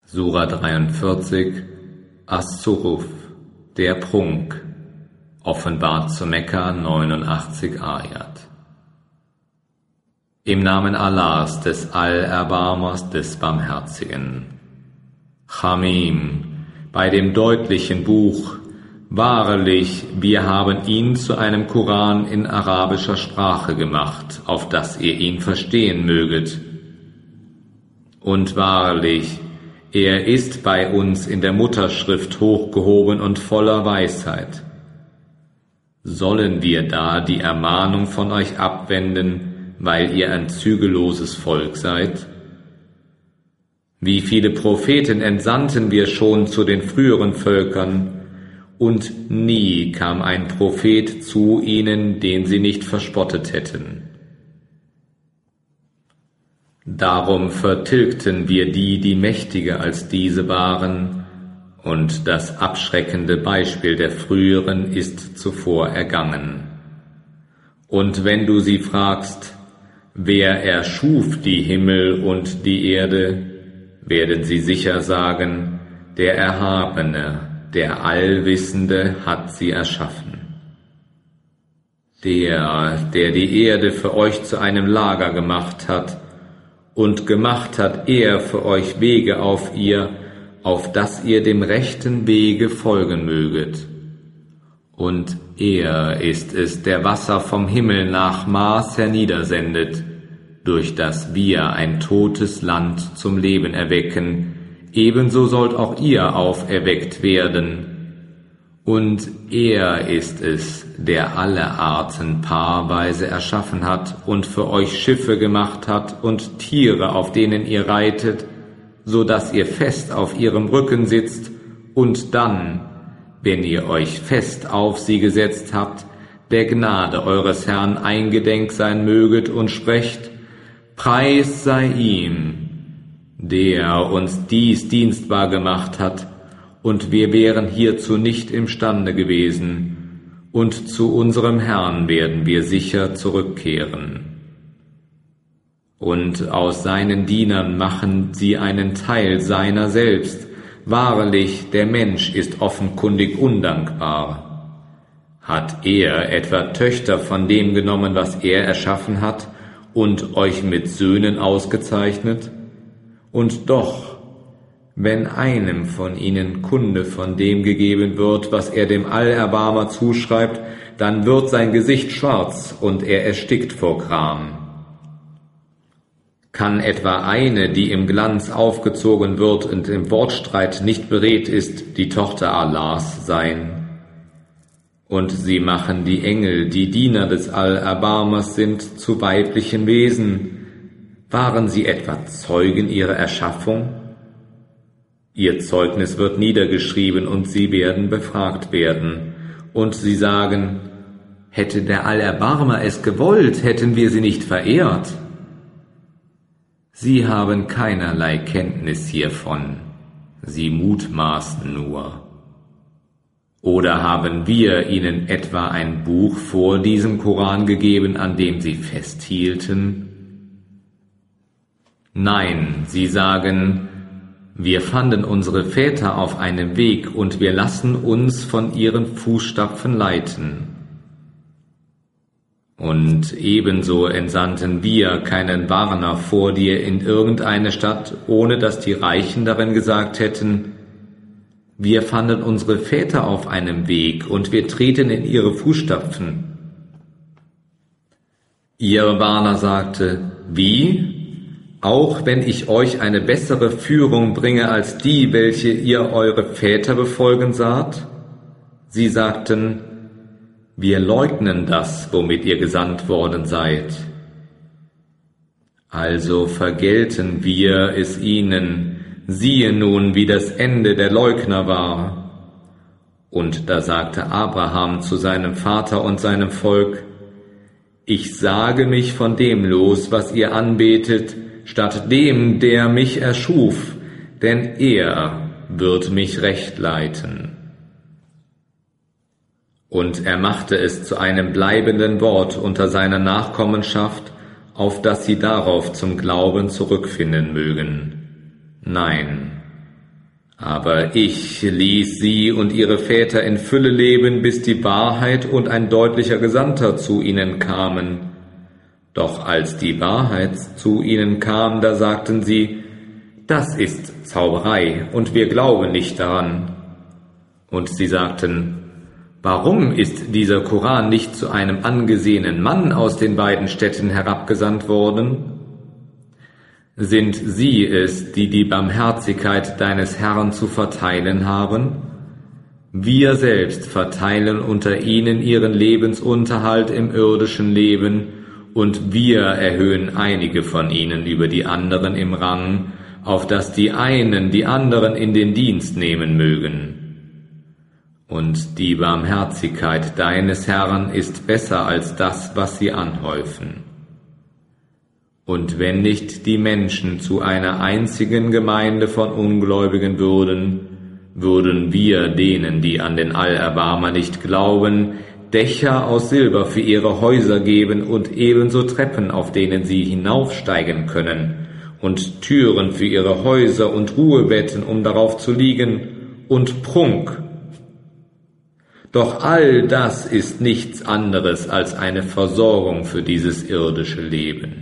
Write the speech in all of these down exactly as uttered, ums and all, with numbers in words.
Sura dreiundvierzig, As-Suruf, der Prunk, offenbart zu Mekka neunundachtzig Ayat. Im Namen Allahs, des Allerbarmers, des Barmherzigen. Hamim, bei dem deutlichen Buch, wahrlich, wir haben ihn zu einem Koran in arabischer Sprache gemacht, auf dass ihr ihn verstehen möget. Und wahrlich, er ist bei uns in der Mutterschrift hochgehoben und voller Weisheit. Sollen wir da die Ermahnung von euch abwenden, weil ihr ein zügelloses Volk seid? Wie viele Propheten entsandten wir schon zu den früheren Völkern, und nie kam ein Prophet zu ihnen, den sie nicht verspottet hätten. Darum vertilgten wir die, die mächtiger als diese waren, und das abschreckende Beispiel der früheren ist zuvor ergangen. Und wenn du sie fragst, wer erschuf die Himmel und die Erde, werden sie sicher sagen, der Erhabene, der Allwissende hat sie erschaffen. Der, der die Erde für euch zu einem Lager gemacht hat, und gemacht hat er für euch Wege auf ihr, auf dass ihr dem rechten Wege folgen möget. Und er ist es, der Wasser vom Himmel nach Maß herniedersendet, durch das wir ein totes Land zum Leben erwecken, ebenso sollt auch ihr auferweckt werden. Und er ist es, der alle Arten paarweise erschaffen hat und für euch Schiffe gemacht hat und Tiere, auf denen ihr reitet, so dass ihr fest auf ihrem Rücken sitzt und dann, wenn ihr euch fest auf sie gesetzt habt, der Gnade eures Herrn eingedenk sein möget und sprecht, Preis sei ihm, der uns dies dienstbar gemacht hat, und wir wären hierzu nicht imstande gewesen, und zu unserem Herrn werden wir sicher zurückkehren. Und aus seinen Dienern machen sie einen Teil seiner selbst. Wahrlich, der Mensch ist offenkundig undankbar. Hat er etwa Töchter von dem genommen, was er erschaffen hat, und euch mit Söhnen ausgezeichnet? Und doch, wenn einem von ihnen Kunde von dem gegeben wird, was er dem Allerbarmer zuschreibt, dann wird sein Gesicht schwarz und er erstickt vor Gram. Kann etwa eine, die im Glanz aufgezogen wird und im Wortstreit nicht beredt ist, die Tochter Allahs sein? Und sie machen die Engel, die Diener des Allerbarmers sind, zu weiblichen Wesen. Waren sie etwa Zeugen ihrer Erschaffung? Ihr Zeugnis wird niedergeschrieben und sie werden befragt werden. Und sie sagen, hätte der Allerbarmer es gewollt, hätten wir sie nicht verehrt. Sie haben keinerlei Kenntnis hiervon, sie mutmaßen nur. Oder haben wir ihnen etwa ein Buch vor diesem Koran gegeben, an dem sie festhielten? Nein, sie sagen, wir fanden unsere Väter auf einem Weg und wir lassen uns von ihren Fußstapfen leiten. Und ebenso entsandten wir keinen Warner vor dir in irgendeine Stadt, ohne dass die Reichen darin gesagt hätten, wir fanden unsere Väter auf einem Weg und wir treten in ihre Fußstapfen. Ihr Warner sagte, wie? Auch wenn ich euch eine bessere Führung bringe als die, welche ihr eure Väter befolgen saht? Sie sagten, wir leugnen das, womit ihr gesandt worden seid. Also vergelten wir es ihnen, siehe nun, wie das Ende der Leugner war. Und da sagte Abraham zu seinem Vater und seinem Volk, ich sage mich von dem los, was ihr anbetet, statt dem, der mich erschuf, denn er wird mich recht leiten. Und er machte es zu einem bleibenden Wort unter seiner Nachkommenschaft, auf dass sie darauf zum Glauben zurückfinden mögen. Nein, Aber ich ließ sie und ihre Väter in Fülle leben, bis die Wahrheit und ein deutlicher Gesandter zu ihnen kamen. Doch als die Wahrheit zu ihnen kam, da sagten sie, das ist Zauberei, und wir glauben nicht daran. Und sie sagten, warum ist dieser Koran nicht zu einem angesehenen Mann aus den beiden Städten herabgesandt worden? Sind sie es, die die Barmherzigkeit deines Herrn zu verteilen haben? Wir selbst verteilen unter ihnen ihren Lebensunterhalt im irdischen Leben, und wir erhöhen einige von ihnen über die anderen im Rang, auf dass die einen die anderen in den Dienst nehmen mögen. Und die Barmherzigkeit deines Herrn ist besser als das, was sie anhäufen. Und wenn nicht die Menschen zu einer einzigen Gemeinde von Ungläubigen würden, würden wir denen, die an den Allerbarmer nicht glauben, Dächer aus Silber für ihre Häuser geben und ebenso Treppen, auf denen sie hinaufsteigen können, und Türen für ihre Häuser und Ruhebetten, um darauf zu liegen, und Prunk. Doch all das ist nichts anderes als eine Versorgung für dieses irdische Leben.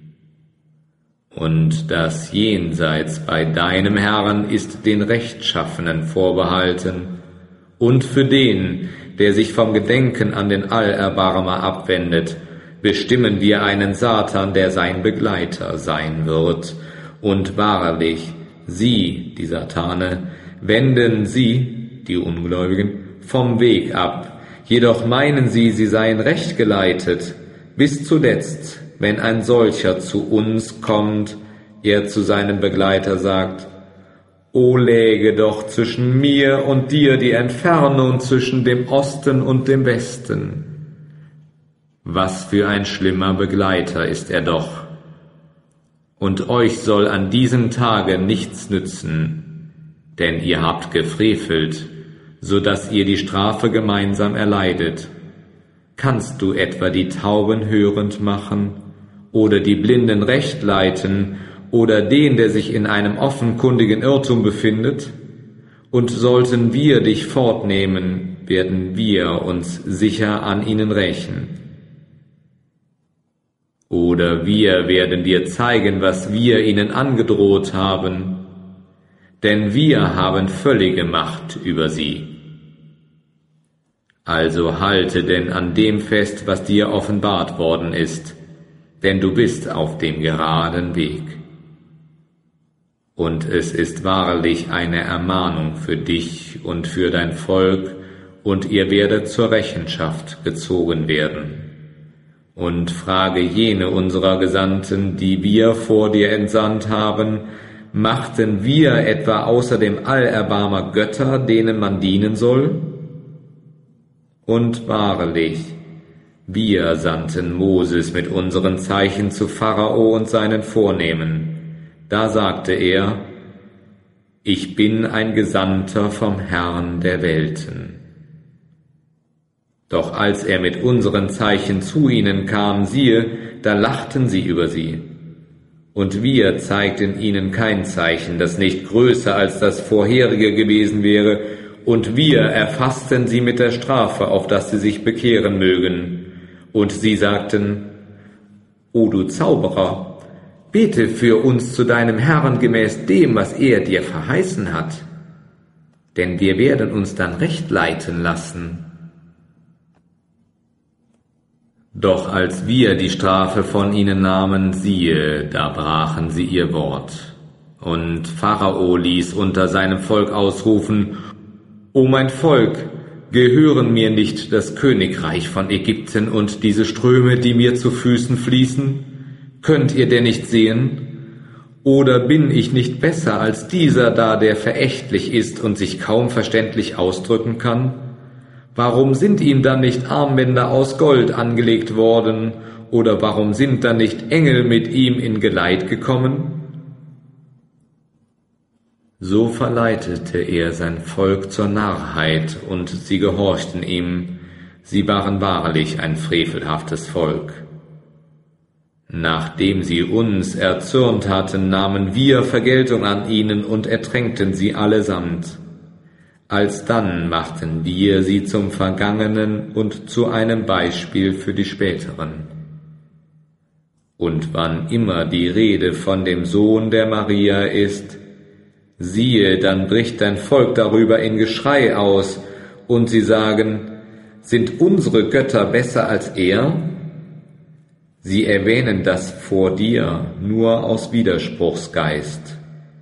Und das Jenseits bei deinem Herrn ist den Rechtschaffenen vorbehalten, und für den, der sich vom Gedenken an den Allerbarmer abwendet, bestimmen wir einen Satan, der sein Begleiter sein wird. Und wahrlich, sie, die Satane, wenden sie, die Ungläubigen, vom Weg ab. Jedoch meinen sie, sie seien recht geleitet, bis zuletzt, wenn ein solcher zu uns kommt, er zu seinem Begleiter sagt, O läge doch zwischen mir und dir die Entfernung zwischen dem Osten und dem Westen. Was für ein schlimmer Begleiter ist er doch. Und euch soll an diesem Tage nichts nützen, denn ihr habt gefrevelt, so dass ihr die Strafe gemeinsam erleidet. Kannst du etwa die Tauben hörend machen oder die Blinden recht leiten oder den, der sich in einem offenkundigen Irrtum befindet? Und sollten wir dich fortnehmen, werden wir uns sicher an ihnen rächen. Oder wir werden dir zeigen, was wir ihnen angedroht haben, denn wir haben völlige Macht über sie. Also halte denn an dem fest, was dir offenbart worden ist, denn du bist auf dem geraden Weg. Und es ist wahrlich eine Ermahnung für dich und für dein Volk, und ihr werdet zur Rechenschaft gezogen werden. Und frage jene unserer Gesandten, die wir vor dir entsandt haben, machten wir etwa außer dem Allerbarmer Götter, denen man dienen soll? Und wahrlich, wir sandten Moses mit unseren Zeichen zu Pharao und seinen Vornehmen. Da sagte er, ich bin ein Gesandter vom Herrn der Welten. Doch als er mit unseren Zeichen zu ihnen kam, siehe, da lachten sie über sie. Und wir zeigten ihnen kein Zeichen, das nicht größer als das vorherige gewesen wäre, und wir erfassten sie mit der Strafe, auf dass sie sich bekehren mögen. Und sie sagten, O du Zauberer, bete für uns zu deinem Herrn gemäß dem, was er dir verheißen hat, denn wir werden uns dann recht leiten lassen. Doch als wir die Strafe von ihnen nahmen, siehe, da brachen sie ihr Wort. Und Pharao ließ unter seinem Volk ausrufen, O mein Volk, gehören mir nicht das Königreich von Ägypten und diese Ströme, die mir zu Füßen fließen? Könnt ihr denn nicht sehen? Oder bin ich nicht besser als dieser da, der verächtlich ist und sich kaum verständlich ausdrücken kann? Warum sind ihm dann nicht Armbänder aus Gold angelegt worden, oder warum sind dann nicht Engel mit ihm in Geleit gekommen? So verleitete er sein Volk zur Narrheit, und sie gehorchten ihm, sie waren wahrlich ein frevelhaftes Volk. Nachdem sie uns erzürnt hatten, nahmen wir Vergeltung an ihnen und ertränkten sie allesamt. Alsdann machten wir sie zum Vergangenen und zu einem Beispiel für die Späteren. Und wann immer die Rede von dem Sohn der Maria ist, siehe, dann bricht dein Volk darüber in Geschrei aus, und sie sagen, sind unsere Götter besser als er? Sie erwähnen das vor dir nur aus Widerspruchsgeist.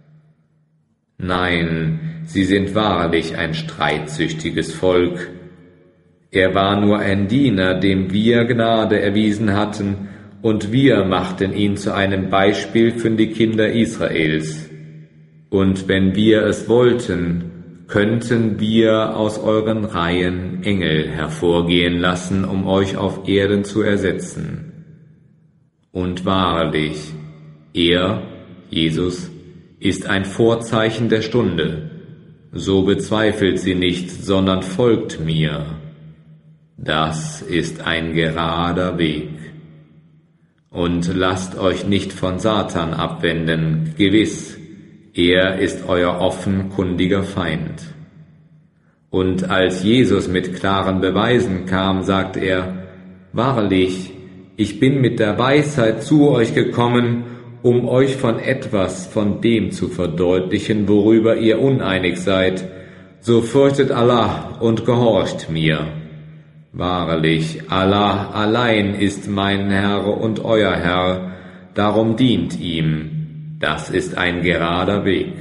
Nein, sie sind wahrlich ein streitsüchtiges Volk. Er war nur ein Diener, dem wir Gnade erwiesen hatten, und wir machten ihn zu einem Beispiel für die Kinder Israels. Und wenn wir es wollten, könnten wir aus euren Reihen Engel hervorgehen lassen, um euch auf Erden zu ersetzen. Und wahrlich, er, Jesus, ist ein Vorzeichen der Stunde. So bezweifelt sie nicht, sondern folgt mir. Das ist ein gerader Weg. Und lasst euch nicht von Satan abwenden, gewiss, er ist euer offenkundiger Feind. Und als Jesus mit klaren Beweisen kam, sagt er, wahrlich, ich bin mit der Weisheit zu euch gekommen, um euch von etwas von dem zu verdeutlichen, worüber ihr uneinig seid. So fürchtet Allah und gehorcht mir. Wahrlich, Allah allein ist mein Herr und euer Herr, darum dient ihm. Das ist ein gerader Weg.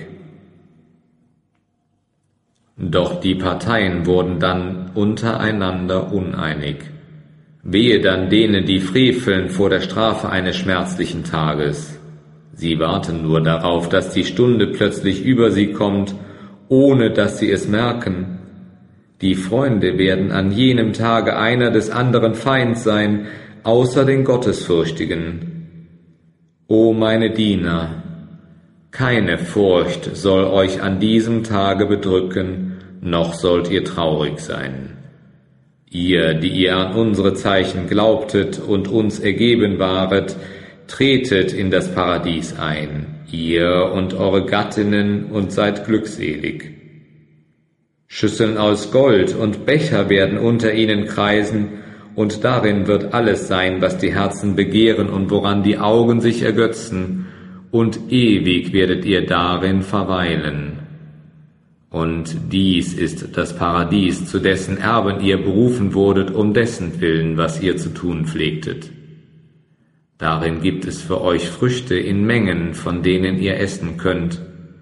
Doch die Parteien wurden dann untereinander uneinig. Wehe dann denen, die freveln vor der Strafe eines schmerzlichen Tages. Sie warten nur darauf, dass die Stunde plötzlich über sie kommt, ohne dass sie es merken. Die Freunde werden an jenem Tage einer des anderen Feind sein, außer den Gottesfürchtigen. O meine Diener, keine Furcht soll euch an diesem Tage bedrücken, noch sollt ihr traurig sein. Ihr, die ihr an unsere Zeichen glaubtet und uns ergeben waret, tretet in das Paradies ein, ihr und eure Gattinnen, und seid glückselig. Schüsseln aus Gold und Becher werden unter ihnen kreisen, und darin wird alles sein, was die Herzen begehren und woran die Augen sich ergötzen, und ewig werdet ihr darin verweilen. Und dies ist das Paradies, zu dessen Erben ihr berufen wurdet, um dessen Willen, was ihr zu tun pflegtet. Darin gibt es für euch Früchte in Mengen, von denen ihr essen könnt.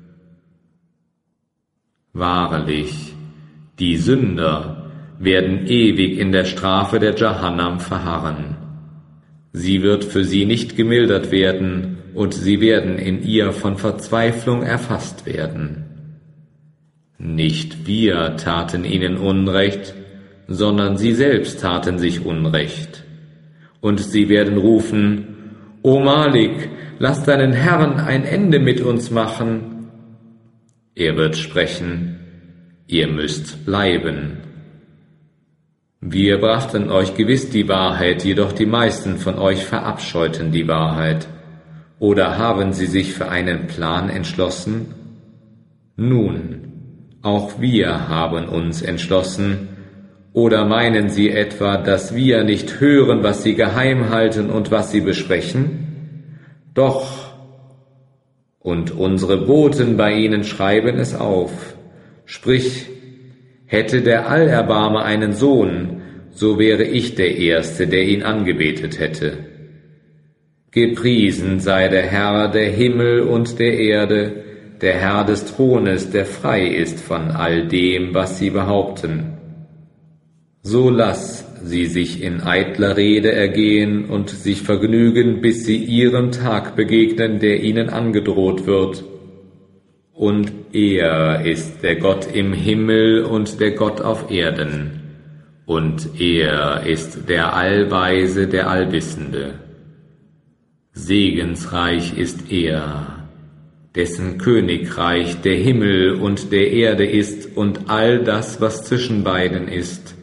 Wahrlich, die Sünder werden ewig in der Strafe der Jahannam verharren. Sie wird für sie nicht gemildert werden, und sie werden in ihr von Verzweiflung erfasst werden. Nicht wir taten ihnen Unrecht, sondern sie selbst taten sich Unrecht. Und sie werden rufen, O Malik, lass deinen Herrn ein Ende mit uns machen. Er wird sprechen, ihr müsst bleiben. Wir brachten euch gewiss die Wahrheit, jedoch die meisten von euch verabscheuten die Wahrheit. Oder haben sie sich für einen Plan entschlossen? Nun, auch wir haben uns entschlossen. Oder meinen sie etwa, dass wir nicht hören, was sie geheim halten und was sie besprechen? Doch, und unsere Boten bei ihnen schreiben es auf. Sprich, hätte der Allerbarmer einen Sohn, so wäre ich der Erste, der ihn angebetet hätte. Gepriesen sei der Herr der Himmel und der Erde, der Herr des Thrones, der frei ist von all dem, was sie behaupten. So lass sie sich in eitler Rede ergehen und sich vergnügen, bis sie ihrem Tag begegnen, der ihnen angedroht wird. Und er ist der Gott im Himmel und der Gott auf Erden. Und er ist der Allweise, der Allwissende. Segensreich ist er, dessen Königreich der Himmel und der Erde ist und all das, was zwischen beiden ist.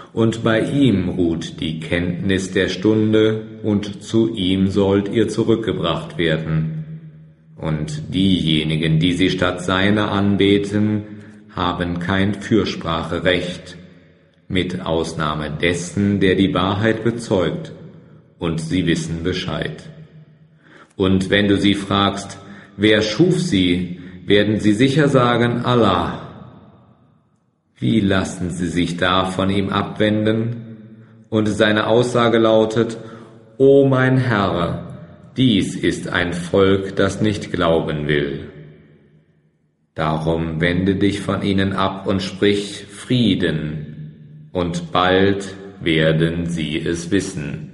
und bei ihm ruht die Kenntnis der Stunde, und zu ihm sollt ihr zurückgebracht werden. Und diejenigen, die sie statt seiner anbeten, haben kein Fürspracherecht, mit Ausnahme dessen, der die Wahrheit bezeugt, und sie wissen Bescheid. Und wenn du sie fragst, wer schuf sie, werden sie sicher sagen, Allah. Wie lassen sie sich da von ihm abwenden? Und seine Aussage lautet, O mein Herr, dies ist ein Volk, das nicht glauben will. Darum wende dich von ihnen ab und sprich Frieden, und bald werden sie es wissen.